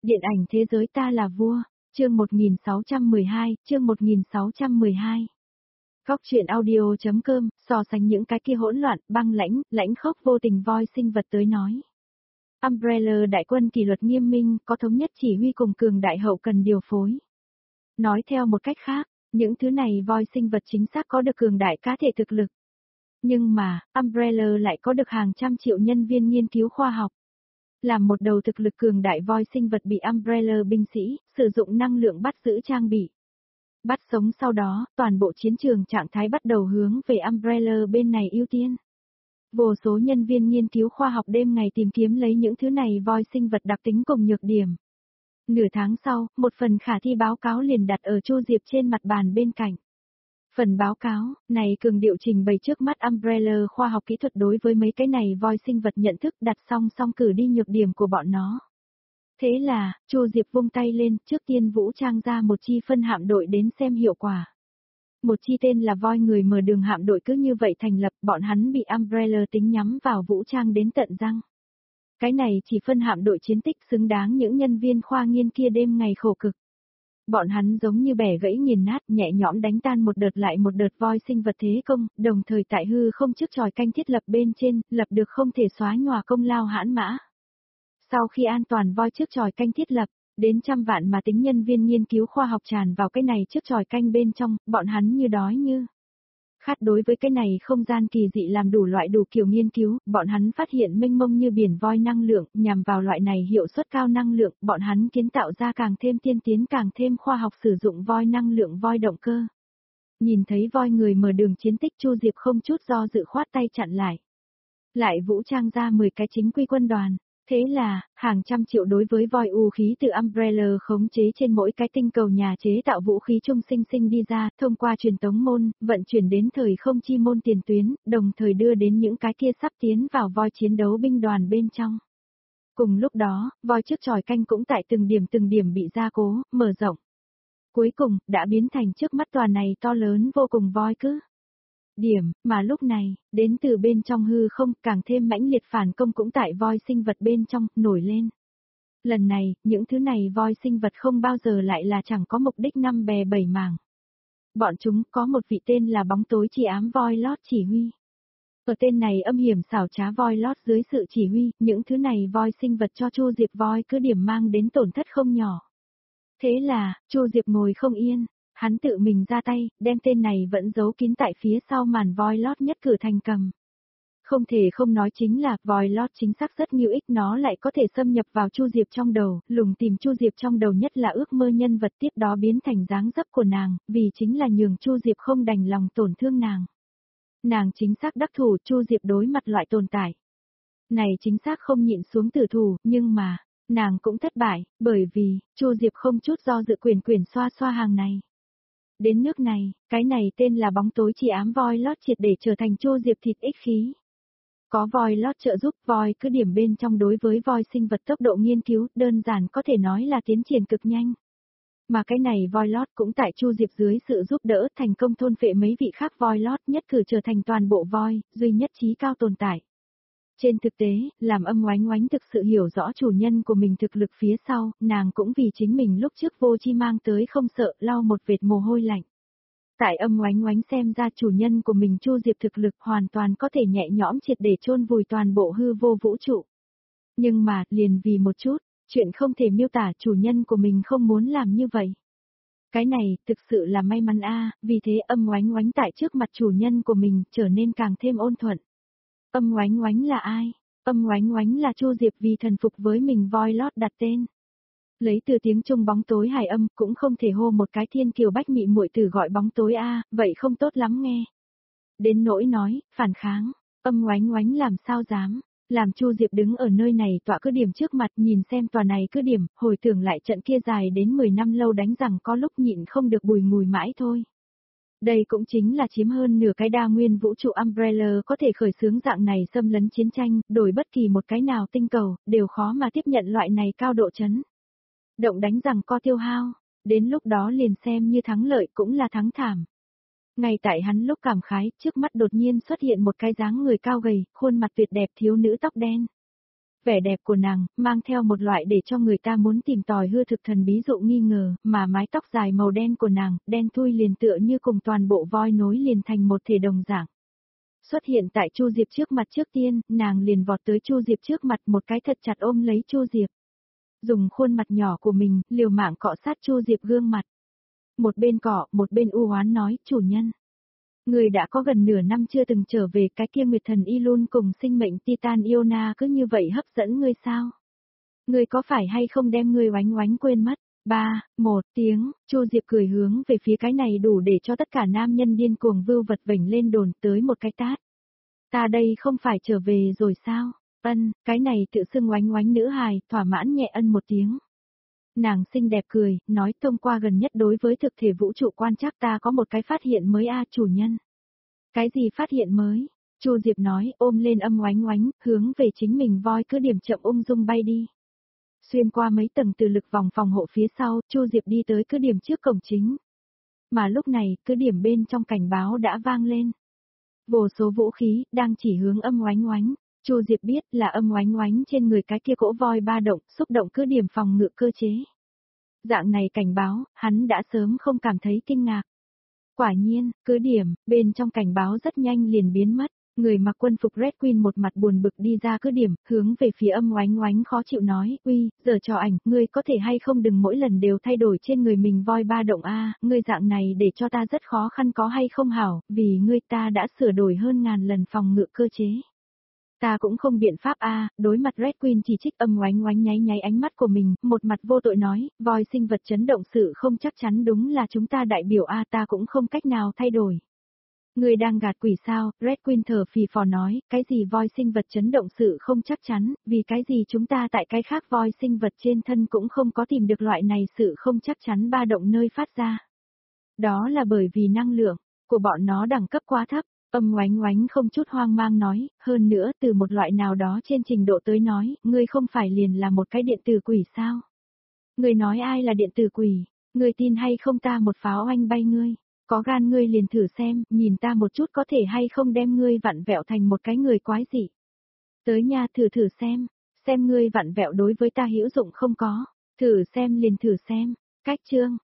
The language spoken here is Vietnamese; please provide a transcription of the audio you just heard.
Điện ảnh thế giới ta là vua, chương 1612. Góc truyện audio.com, so sánh những cái kia hỗn loạn, băng lãnh khốc vô tình voi sinh vật tới nói. Umbrella đại quân kỷ luật nghiêm minh, có thống nhất chỉ huy cùng cường đại hậu cần điều phối. Nói theo một cách khác, những thứ này voi sinh vật chính xác có được cường đại cá thể thực lực. Nhưng mà, Umbrella lại có được hàng trăm triệu nhân viên nghiên cứu khoa học. Làm một đầu thực lực cường đại voi sinh vật bị Umbrella binh sĩ, sử dụng năng lượng bắt giữ trang bị. Bắt sống sau đó, toàn bộ chiến trường trạng thái bắt đầu hướng về Umbrella bên này ưu tiên. Vô số nhân viên nghiên cứu khoa học đêm ngày tìm kiếm lấy những thứ này voi sinh vật đặc tính cùng nhược điểm. Nửa tháng sau, một phần khả thi báo cáo liền đặt ở Chu Diệp trên mặt bàn bên cạnh. Phần báo cáo này cường điệu trình bày trước mắt Umbrella khoa học kỹ thuật đối với mấy cái này voi sinh vật nhận thức đặt song song cử đi nhược điểm của bọn nó. Thế là, Chu Diệp vung tay lên, trước tiên vũ trang ra một chi phân hạm đội đến xem hiệu quả. Một chi tên là voi người mở đường hạm đội cứ như vậy thành lập, bọn hắn bị Umbrella tính nhắm vào vũ trang đến tận răng. Cái này chỉ phân hạm đội chiến tích xứng đáng những nhân viên khoa nghiên kia đêm ngày khổ cực. Bọn hắn giống như bẻ gãy nghiền nát, nhẹ nhõm đánh tan một đợt lại một đợt voi sinh vật thế công, đồng thời tại hư không trước chòi canh thiết lập bên trên, lập được không thể xóa nhòa công lao hãn mã. Sau khi an toàn voi trước chòi canh thiết lập, đến trăm vạn mà tính nhân viên nghiên cứu khoa học tràn vào cái này trước chòi canh bên trong, bọn hắn như đói như khát đối với cái này không gian kỳ dị làm đủ loại đủ kiểu nghiên cứu, bọn hắn phát hiện mênh mông như biển voi năng lượng, nhằm vào loại này hiệu suất cao năng lượng, bọn hắn kiến tạo ra càng thêm tiên tiến càng thêm khoa học sử dụng voi năng lượng voi động cơ. Nhìn thấy voi người mở đường chiến tích, Chu Diệp không chút do dự khoát tay chặn lại. Lại vũ trang ra 10 cái chính quy quân đoàn. Thế là, hàng trăm triệu đối với voi u khí từ Umbrella khống chế trên mỗi cái tinh cầu nhà chế tạo vũ khí chung sinh đi ra, thông qua truyền tống môn, vận chuyển đến thời không chi môn tiền tuyến, đồng thời đưa đến những cái kia sắp tiến vào voi chiến đấu binh đoàn bên trong. Cùng lúc đó, voi trước chòi canh cũng tại từng điểm bị gia cố, mở rộng. Cuối cùng, đã biến thành trước mắt tòa này to lớn vô cùng voi cứ. Điểm, mà lúc này, đến từ bên trong hư không, càng thêm mãnh liệt phản công cũng tại voi sinh vật bên trong, nổi lên. Lần này, những thứ này voi sinh vật không bao giờ lại là chẳng có mục đích năm bè bảy mảng. Bọn chúng có một vị tên là bóng tối chi ám voi lót chỉ huy. Ở tên này âm hiểm xảo trá voi lót dưới sự chỉ huy, những thứ này voi sinh vật cho Chu Diệp voi cứ điểm mang đến tổn thất không nhỏ. Thế là, Chu Diệp ngồi không yên. Hắn tự mình ra tay, đem tên này vẫn giấu kín tại phía sau màn voi lót nhất cử thành cầm. Không thể không nói chính là, voi lót chính xác rất nhiều ích, nó lại có thể xâm nhập vào Chu Diệp trong đầu, lùng tìm Chu Diệp trong đầu nhất là ước mơ nhân vật tiếp đó biến thành dáng dấp của nàng, vì chính là nhường Chu Diệp không đành lòng tổn thương nàng. Nàng chính xác đắc thủ, Chu Diệp đối mặt loại tồn tại này chính xác không nhịn xuống tử thủ, nhưng mà, nàng cũng thất bại, bởi vì, Chu Diệp không chút do dự quyền xoa hàng này. Đến nước này, cái này tên là bóng tối chi ám voi lót triệt để trở thành Chu Diệp thịt ích khí. Có voi lót trợ giúp, voi cứ điểm bên trong đối với voi sinh vật tốc độ nghiên cứu, đơn giản có thể nói là tiến triển cực nhanh. Mà cái này voi lót cũng tại Chu Diệp dưới sự giúp đỡ thành công thôn phệ mấy vị khác voi lót, nhất cử trở thành toàn bộ voi, duy nhất trí cao tồn tại. Trên thực tế, làm Âm Oánh Oánh thực sự hiểu rõ chủ nhân của mình thực lực phía sau, nàng cũng vì chính mình lúc trước vô chi mang tới không sợ, lau một vệt mồ hôi lạnh. Tại Âm Oánh Oánh xem ra chủ nhân của mình Chu Diệp thực lực hoàn toàn có thể nhẹ nhõm triệt để chôn vùi toàn bộ hư vô vũ trụ. Nhưng mà, liền vì một chút, chuyện không thể miêu tả, chủ nhân của mình không muốn làm như vậy. Cái này, thực sự là may mắn a, vì thế Âm Oánh Oánh tại trước mặt chủ nhân của mình trở nên càng thêm ôn thuận. Âm Oánh Oánh là ai? Âm Oánh Oánh là Chu Diệp vì thần phục với mình voi lót đặt tên. Lấy từ tiếng Trung bóng tối hài âm, cũng không thể hô một cái thiên kiều bách mị muội tử gọi bóng tối a, vậy không tốt lắm nghe. Đến nỗi nói, phản kháng, Âm Oánh Oánh làm sao dám, làm Chu Diệp đứng ở nơi này tọa cứ điểm trước mặt nhìn xem tòa này cứ điểm, hồi tưởng lại trận kia dài đến 10 năm lâu đánh rằng có lúc nhịn không được bùi ngùi mãi thôi. Đây cũng chính là chiếm hơn nửa cái đa nguyên vũ trụ Umbrella có thể khởi xướng dạng này xâm lấn chiến tranh, đổi bất kỳ một cái nào tinh cầu, đều khó mà tiếp nhận loại này cao độ chấn động đánh rằng co tiêu hao, đến lúc đó liền xem như thắng lợi cũng là thắng thảm. Ngay tại hắn lúc cảm khái, trước mắt đột nhiên xuất hiện một cái dáng người cao gầy, khuôn mặt tuyệt đẹp thiếu nữ tóc đen. Vẻ đẹp của nàng, mang theo một loại để cho người ta muốn tìm tòi hư thực thần bí dụ nghi ngờ, mà mái tóc dài màu đen của nàng, đen thui liền tựa như cùng toàn bộ voi nối liền thành một thể đồng dạng. Xuất hiện tại Chu Diệp trước mặt trước tiên, nàng liền vọt tới Chu Diệp trước mặt một cái thật chặt ôm lấy Chu Diệp. Dùng khuôn mặt nhỏ của mình, liều mạng cọ sát Chu Diệp gương mặt. Một bên cọ, một bên u oán nói, chủ nhân. Người đã có gần nửa năm chưa từng trở về, cái kia Nguyệt Thần Ilun cùng sinh mệnh Titan Iona cứ như vậy hấp dẫn ngươi sao? Ngươi có phải hay không đem ngươi oánh oánh quên mất? 3, 1 tiếng, Chu Diệp cười hướng về phía cái này đủ để cho tất cả nam nhân điên cuồng vưu vật vểnh lên đồn tới một cái tát. Ta đây không phải trở về rồi sao? Ân, cái này tự xưng oánh oánh nữ hài, thỏa mãn nhẹ ân một tiếng. Nàng xinh đẹp cười, nói thông qua gần nhất đối với thực thể vũ trụ quan trắc ta có một cái phát hiện mới chủ nhân. Cái gì phát hiện mới? Chu Diệp nói, ôm lên âm oánh oánh, hướng về chính mình voi cứ điểm chậm ung dung bay đi. Xuyên qua mấy tầng từ lực vòng phòng hộ phía sau, Chu Diệp đi tới cứ điểm trước cổng chính. Mà lúc này, cứ điểm bên trong cảnh báo đã vang lên. Vô số vũ khí, đang chỉ hướng âm oánh oánh. Chu Diệp biết là âm oánh oánh trên người cái kia cỗ voi ba động, xúc động cứ điểm phòng ngự cơ chế. Dạng này cảnh báo, hắn đã sớm không cảm thấy kinh ngạc. Quả nhiên, cứ điểm, bên trong cảnh báo rất nhanh liền biến mất. Người mặc quân phục Red Queen một mặt buồn bực đi ra cứ điểm, hướng về phía âm oánh oánh khó chịu nói, uy, giờ cho ảnh, ngươi có thể hay không đừng mỗi lần đều thay đổi trên người mình voi ba động ngươi dạng này để cho ta rất khó khăn có hay không hảo, vì ngươi ta đã sửa đổi hơn ngàn lần phòng ngự cơ chế. Ta cũng không biện pháp đối mặt Red Queen chỉ trích âm oánh oánh nháy nháy ánh mắt của mình, một mặt vô tội nói, voi sinh vật chấn động sự không chắc chắn đúng là chúng ta đại biểu ta cũng không cách nào thay đổi. Người đang gạt quỷ sao, Red Queen thở phì phò nói, cái gì voi sinh vật chấn động sự không chắc chắn, vì cái gì chúng ta tại cái khác voi sinh vật trên thân cũng không có tìm được loại này sự không chắc chắn ba động nơi phát ra. Đó là bởi vì năng lượng của bọn nó đẳng cấp quá thấp. Âm oánh oánh không chút hoang mang nói, hơn nữa từ một loại nào đó trên trình độ tới nói, ngươi không phải liền là một cái điện tử quỷ sao? Ngươi nói ai là điện tử quỷ? Ngươi tin hay không ta một pháo oanh bay ngươi? Có gan ngươi liền thử xem, nhìn ta một chút có thể hay không đem ngươi vặn vẹo thành một cái người quái dị. Tới nha thử xem ngươi vặn vẹo đối với ta hữu dụng không có, thử xem liền thử xem, cách chương.